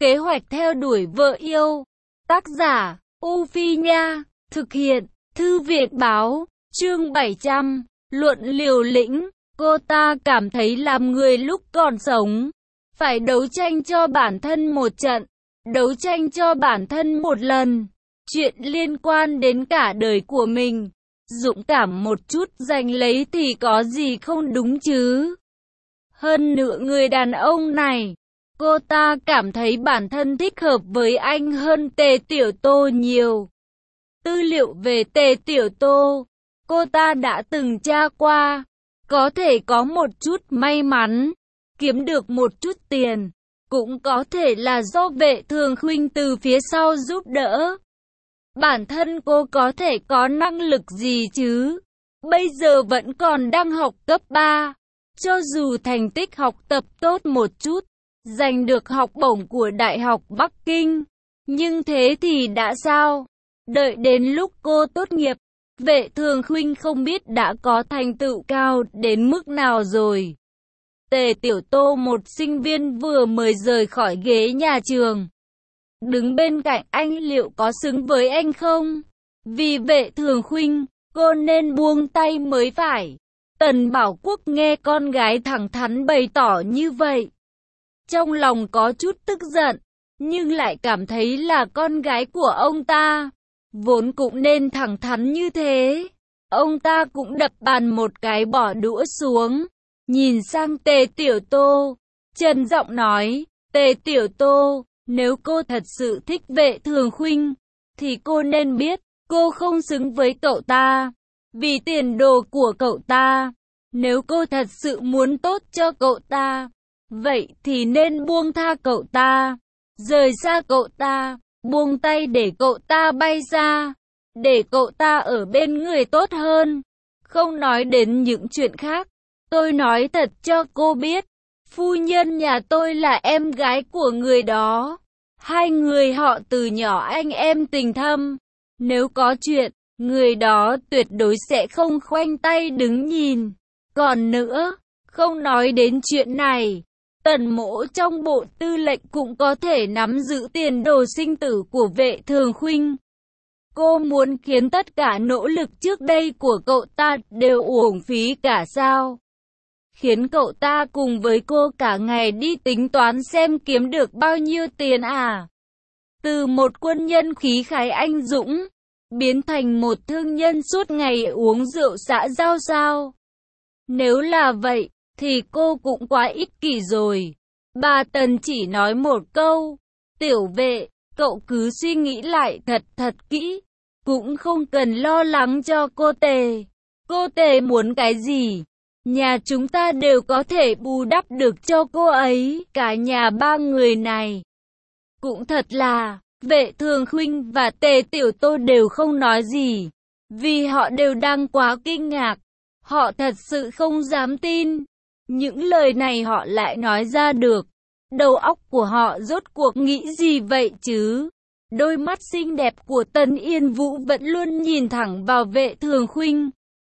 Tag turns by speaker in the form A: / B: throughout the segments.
A: Kế hoạch theo đuổi vợ yêu. Tác giả, U Phi Nha. Thực hiện, Thư viện Báo. Chương 700. Luận liều lĩnh. Cô ta cảm thấy làm người lúc còn sống phải đấu tranh cho bản thân một trận, đấu tranh cho bản thân một lần. Chuyện liên quan đến cả đời của mình, dũng cảm một chút giành lấy thì có gì không đúng chứ. Hơn nữa người đàn ông này, cô ta cảm thấy bản thân thích hợp với anh hơn Tề Tiểu Tô nhiều. Tư liệu về Tề Tiểu Tô, cô ta đã từng tra qua, có thể có một chút may mắn, kiếm được một chút tiền, cũng có thể là do Vệ Thường Khuynh từ phía sau giúp đỡ. Bản thân cô có thể có năng lực gì chứ? Bây giờ vẫn còn đang học cấp 3. Cho dù thành tích học tập tốt một chút, giành được học bổng của Đại học Bắc Kinh, nhưng thế thì đã sao? Đợi đến lúc cô tốt nghiệp, Vệ Thường Khuynh không biết đã có thành tựu cao đến mức nào rồi. Tề Tiểu Tô, một sinh viên vừa mới rời khỏi ghế nhà trường, đứng bên cạnh anh liệu có xứng với anh không? Vì Vệ Thường Khuynh, cô nên buông tay mới phải. Tần Bảo Quốc nghe con gái thẳng thắn bày tỏ như vậy, trong lòng có chút tức giận, nhưng lại cảm thấy là con gái của ông ta, vốn cũng nên thẳng thắn như thế. Ông ta cũng đập bàn một cái, bỏ đũa xuống, nhìn sang Tề Tiểu Tô, trầm giọng nói, Tề Tiểu Tô, nếu cô thật sự thích Vệ Thường Khuynh, thì cô nên biết, cô không xứng với cậu ta, vì tiền đồ của cậu ta. Nếu cô thật sự muốn tốt cho cậu ta, vậy thì nên buông tha cậu ta, rời xa cậu ta, buông tay để cậu ta bay ra, để cậu ta ở bên người tốt hơn. Không nói đến những chuyện khác, tôi nói thật cho cô biết, phu nhân nhà tôi là em gái của người đó. Hai người họ từ nhỏ anh em tình thâm. Nếu có chuyện, người đó tuyệt đối sẽ không khoanh tay đứng nhìn. Còn nữa, không nói đến chuyện này, Tần Mỗ trong bộ tư lệnh cũng có thể nắm giữ tiền đồ sinh tử của Vệ Thường Khuynh. Cô muốn khiến tất cả nỗ lực trước đây của cậu ta đều uổng phí cả sao? Khiến cậu ta cùng với cô cả ngày đi tính toán xem kiếm được bao nhiêu tiền à? Từ một quân nhân khí khái anh dũng, biến thành một thương nhân suốt ngày uống rượu xã giao sao? Nếu là vậy, thì cô cũng quá ích kỷ rồi. Bà Tần chỉ nói một câu, Tiểu Vệ, cậu cứ suy nghĩ lại thật kỹ, cũng không cần lo lắng cho cô Tề. Cô Tề muốn cái gì, nhà chúng ta đều có thể bù đắp được cho cô ấy. Cả nhà ba người này cũng thật là, Vệ Thường Khuynh và Tề Tiểu Tô đều không nói gì, vì họ đều đang quá kinh ngạc. Họ thật sự không dám tin những lời này họ lại nói ra được. Đầu óc của họ rốt cuộc nghĩ gì vậy chứ? Đôi mắt xinh đẹp của Tần Yên Vũ vẫn luôn nhìn thẳng vào Vệ Thường Khuynh.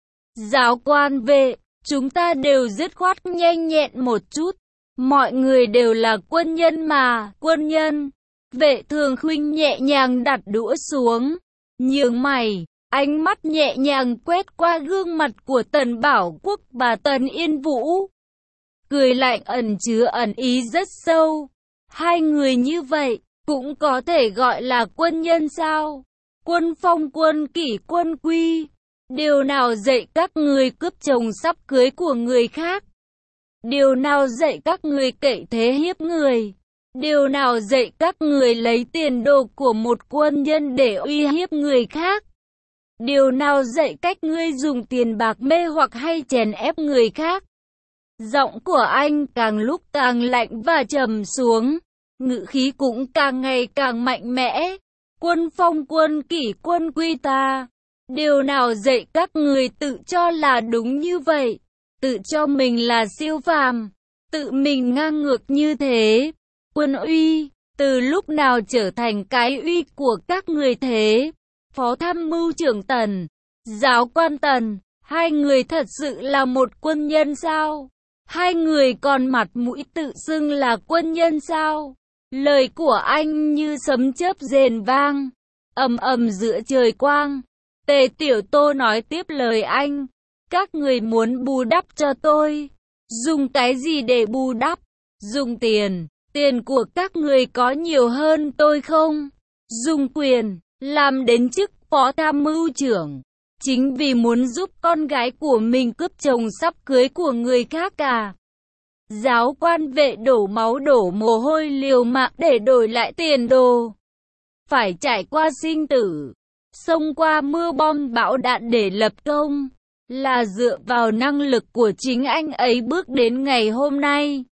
A: Giáo quan Vệ, chúng ta đều dứt khoát nhanh nhẹn một chút. Mọi người đều là quân nhân mà, quân nhân. Vệ Thường Khuynh nhẹ nhàng đặt đũa xuống, nhướng mày, ánh mắt nhẹ nhàng quét qua gương mặt của Tần Bảo Quốc và Tần Yên Vũ. Cười lạnh ẩn chứa ẩn ý rất sâu. Hai người như vậy, cũng có thể gọi là quân nhân sao? Quân phong quân kỷ quân quy. Điều nào dạy các người cướp chồng sắp cưới của người khác? Điều nào dạy các người cậy thế hiếp người? Điều nào dạy các người lấy tiền đồ của một quân nhân để uy hiếp người khác? Điều nào dạy cách ngươi dùng tiền bạc mê hoặc hay chèn ép người khác? Giọng của anh càng lúc càng lạnh và trầm xuống, ngữ khí cũng càng ngày càng mạnh mẽ. Quân phong quân kỷ quân quy ta. Điều nào dạy các người tự cho là đúng như vậy? Tự cho mình là siêu phàm, tự mình ngang ngược như thế. Quân uy, từ lúc nào trở thành cái uy của các người thế? Phó tham mưu trưởng Tần, giáo quan Tần, hai người thật sự là một quân nhân sao? Hai người còn mặt mũi tự xưng là quân nhân sao? Lời của anh như sấm chớp rền vang, ầm ầm giữa trời quang. Tề Tiểu Tô nói tiếp lời anh. Các người muốn bù đắp cho tôi. Dùng cái gì để bù đắp? Dùng tiền. Tiền của các người có nhiều hơn tôi không? Dùng quyền. Làm đến chức phó tham mưu trưởng. Chính vì muốn giúp con gái của mình cướp chồng sắp cưới của người khác à? Giáo quan vệ đổ máu đổ mồ hôi liều mạng để đổi lại tiền đồ. Phải trải qua sinh tử, xông qua mưa bom bão đạn để lập công, là dựa vào năng lực của chính anh ấy bước đến ngày hôm nay.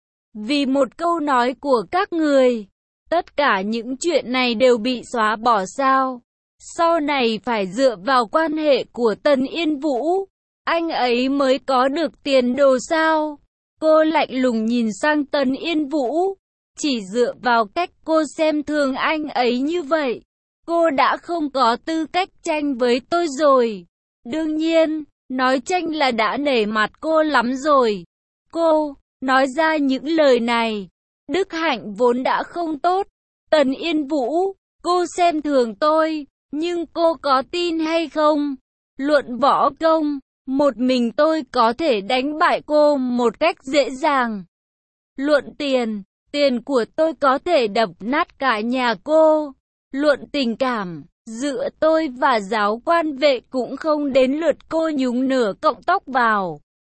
A: Vì một câu nói của các người, tất cả những chuyện này đều bị xóa bỏ sao? Sau này phải dựa vào quan hệ của Tần Yên Vũ, anh ấy mới có được tiền đồ sao? Cô lạnh lùng nhìn sang Tần Yên Vũ. Chỉ dựa vào cách cô xem thường anh ấy như vậy, cô đã không có tư cách tranh với tôi rồi. Đương nhiên, nói tranh là đã nể mặt cô lắm rồi. Cô nói ra những lời này, đức hạnh vốn đã không tốt. Tần Yên Vũ, cô xem thường tôi, nhưng cô có tin hay không? Luận võ công, một mình tôi có thể đánh bại cô một cách dễ dàng. Luận tiền, tiền của tôi có thể đập nát cả nhà cô. Luận tình cảm, giữa tôi và giáo quan vệ cũng không đến lượt cô nhúng nửa cọng tóc vào.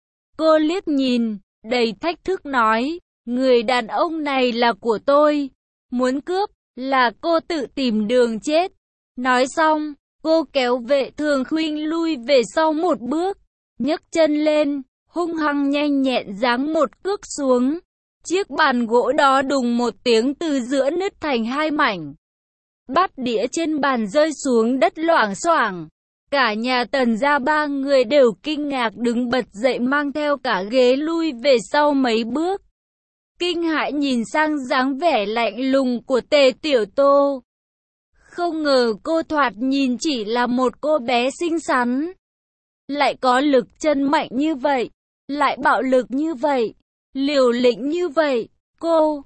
A: Cô liếc nhìn, đầy thách thức nói, người đàn ông này là của tôi. Muốn cướp, là cô tự tìm đường chết. Nói xong, cô kéo Vệ Thường Khuynh lui về sau một bước, nhấc chân lên, hung hăng nhanh nhẹn giáng một cước xuống. Chiếc bàn gỗ đó đùng một tiếng từ giữa nứt thành hai mảnh. Bát đĩa trên bàn rơi xuống đất loảng xoảng. Cả nhà Tần gia ba người đều kinh ngạc đứng bật dậy mang theo cả ghế lui về sau mấy bước. Kinh hãi nhìn sang dáng vẻ lạnh lùng của Tề Tiểu Tô. Không ngờ cô thoạt nhìn chỉ là một cô bé xinh xắn, lại có lực chân mạnh như vậy, lại bạo lực như vậy, liều lĩnh như vậy. Cô,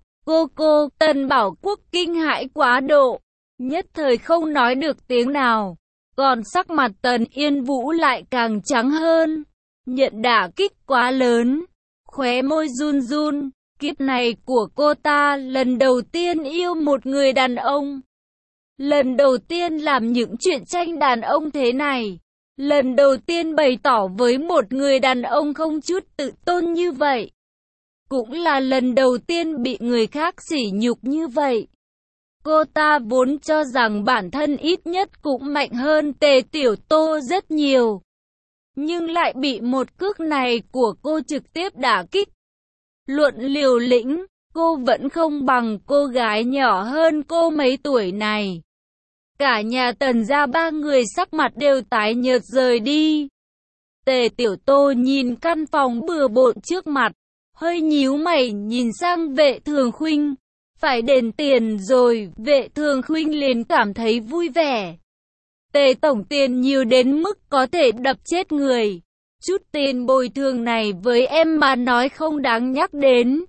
A: Tần Bảo Quốc kinh hãi quá độ, nhất thời không nói được tiếng nào. Còn sắc mặt Tần Yên Vũ lại càng trắng hơn, nhận đả kích quá lớn, khóe môi run run. Kiếp này của cô ta lần đầu tiên yêu một người đàn ông. Lần đầu tiên làm những chuyện tranh đàn ông thế này. Lần đầu tiên bày tỏ với một người đàn ông không chút tự tôn như vậy. Cũng là lần đầu tiên bị người khác sỉ nhục như vậy. Cô ta vốn cho rằng bản thân ít nhất cũng mạnh hơn Tề Tiểu Tô rất nhiều. Nhưng lại bị một cước này của cô trực tiếp đả kích. Luận liều lĩnh, cô vẫn không bằng cô gái nhỏ hơn cô mấy tuổi này. Cả nhà Tần gia ba người sắc mặt đều tái nhợt rời đi. Tề Tiểu Tô nhìn căn phòng bừa bộn trước mặt, hơi nhíu mày nhìn sang Vệ Thường Khuynh. Phải đền tiền rồi, Vệ Thường Khuynh liền cảm thấy vui vẻ. Tề tổng tiền nhiều đến mức có thể đập chết người. Chút tiền bồi thường này với em mà nói không đáng nhắc đến.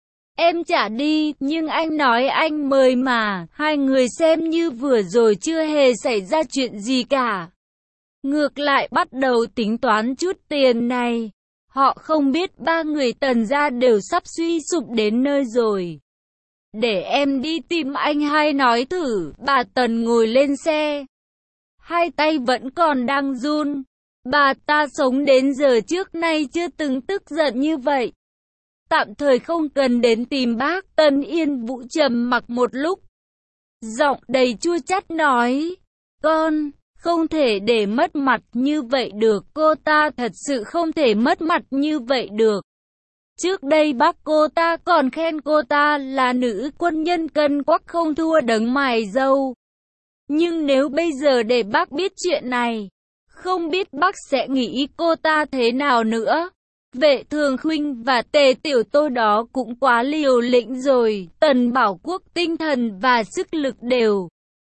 A: Em trả đi, nhưng anh nói anh mời mà, hai người xem như vừa rồi chưa hề xảy ra chuyện gì cả. Ngược lại bắt đầu tính toán chút tiền này. Họ không biết ba người Tần gia đều sắp suy sụp đến nơi rồi. Để em đi tìm anh hai nói thử. Bà Tần ngồi lên xe, hai tay vẫn còn đang run. Bà ta sống đến giờ trước nay chưa từng tức giận như vậy. Tạm thời không cần đến tìm bác. Tần Yên Vũ trầm mặc một lúc, giọng đầy chua chát nói, con không thể để mất mặt như vậy được. Cô ta thật sự không thể mất mặt như vậy được. Trước đây bác cô ta còn khen cô ta là nữ quân nhân cân quắc không thua đấng mài râu. Nhưng nếu bây giờ để bác biết chuyện này, không biết bác sẽ nghĩ cô ta thế nào nữa. Vệ Thường Khuynh và Tề Tiểu Tô đó cũng quá liều lĩnh rồi. Tần Bảo Quốc tinh thần và sức lực đều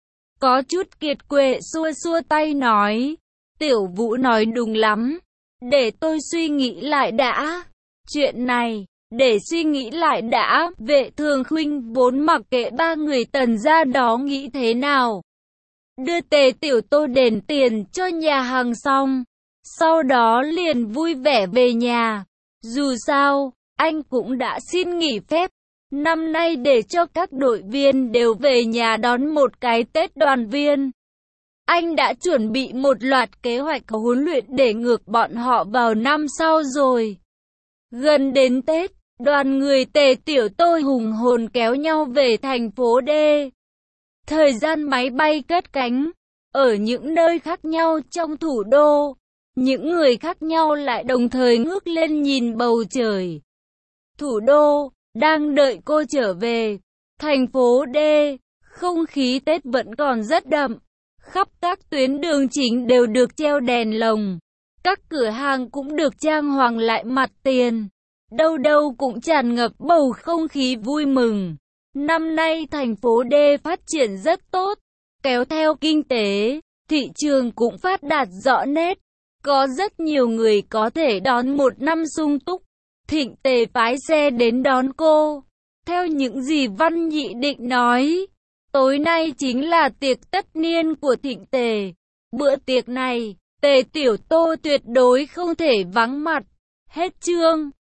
A: có chút kiệt quệ, xua xua tay nói, Tiểu Vũ nói đúng lắm, để tôi suy nghĩ lại đã. Chuyện này Để suy nghĩ lại đã, Vệ Thường Khuynh vốn mặc kệ ba người Tần gia đó nghĩ thế nào. Đưa Tề Tiểu Tô đền tiền cho nhà hàng xong, sau đó liền vui vẻ về nhà. Dù sao, anh cũng đã xin nghỉ phép năm nay để cho các đội viên đều về nhà đón một cái Tết đoàn viên. Anh đã chuẩn bị một loạt kế hoạch huấn luyện để ngược bọn họ vào năm sau rồi. Gần đến Tết, đoàn người Tề Tiểu Tô hùng hồn kéo nhau về thành phố D. Thời gian máy bay cất cánh, ở những nơi khác nhau trong thủ đô, những người khác nhau lại đồng thời ngước lên nhìn bầu trời. Thủ đô, đang đợi cô trở về. Thành phố D, không khí Tết vẫn còn rất đậm. Khắp các tuyến đường chính đều được treo đèn lồng. Các cửa hàng cũng được trang hoàng lại mặt tiền. Đâu đâu cũng tràn ngập bầu không khí vui mừng. Năm nay thành phố D phát triển rất tốt. Kéo theo kinh tế, thị trường cũng phát đạt rõ nét. Có rất nhiều người có thể đón một năm sung túc. Thịnh Tề phái xe đến đón cô. Theo những gì Văn Nhị Định nói, tối nay chính là tiệc tất niên của Thịnh Tề. Bữa tiệc này, Tề Tiểu Tô tuyệt đối không thể vắng mặt. Hết chương.